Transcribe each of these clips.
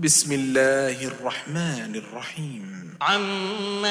بسم الله الرحمن الرحيم عم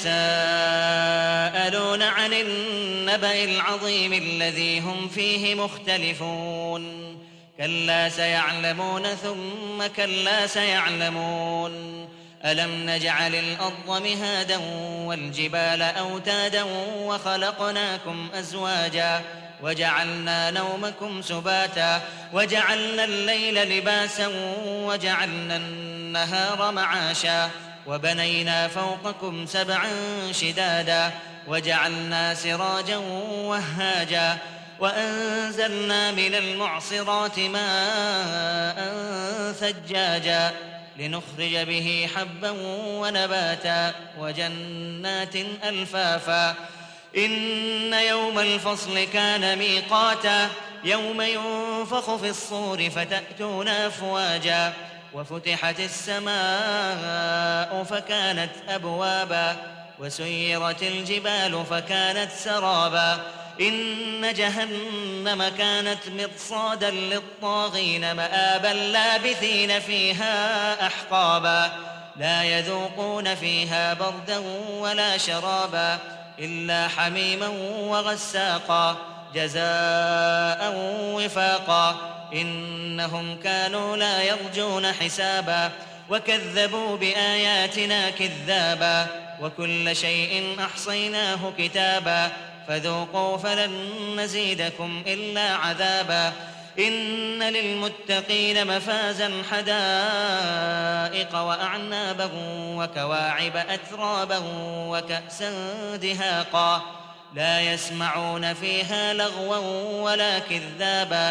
يتساءلون عن النبأ العظيم الذي هم فيه مختلفون كلا سيعلمون ثم كلا سيعلمون ألم نجعل الأرض مهادا والجبال أوتادا وخلقناكم أزواجا وجعلنا نومكم سباتا وجعلنا الليل لباسا وجعلنا النهار معاشا وبنينا فوقكم سبعا شدادا وجعلنا سراجا وهاجا وأنزلنا من المعصرات ماء ثجاجا لنخرج به حبا ونباتا وجنات ألفافا إن يوم الفصل كان ميقاتا يوم ينفخ في الصور فتأتون أفواجا وفتحت السماء فكانت أبوابا وسيرت الجبال فكانت سرابا إن جهنم كانت مرصادا للطاغين مآبا لابثين فيها أحقابا لا يذوقون فيها بردا ولا شرابا إلا حميما وغساقا جزاء وفاقا إنهم كانوا لا يرجون حسابا وكذبوا بآياتنا كذابا وكل شيء أحصيناه كتابا فذوقوا فلن نزيدكم إلا عذابا إن للمتقين مفازا حدائق وأعنابا وكواعب أترابا وكأسا دهاقا لا يسمعون فيها لغوا ولا كذابا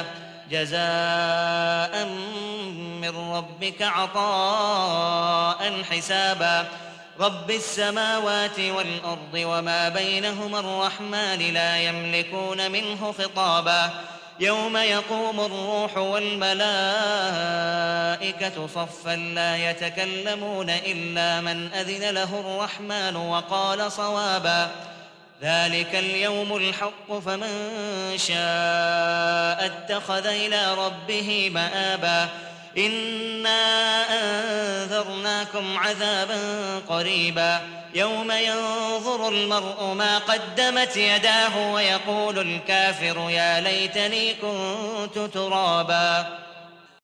جزاء من ربك عطاء حسابا رب السماوات والأرض وما بينهما الرحمن لا يملكون منه خطابا يوم يقوم الروح والملائكة صفا لا يتكلمون إلا من أذن له الرحمن وقال صوابا ذلك اليوم الحق فمن شاء اتخذ إلى ربه مآبا إنا أنذرناكم عذابا قريبا يوم ينظر المرء ما قدمت يداه ويقول الكافر يا ليتني كنت ترابا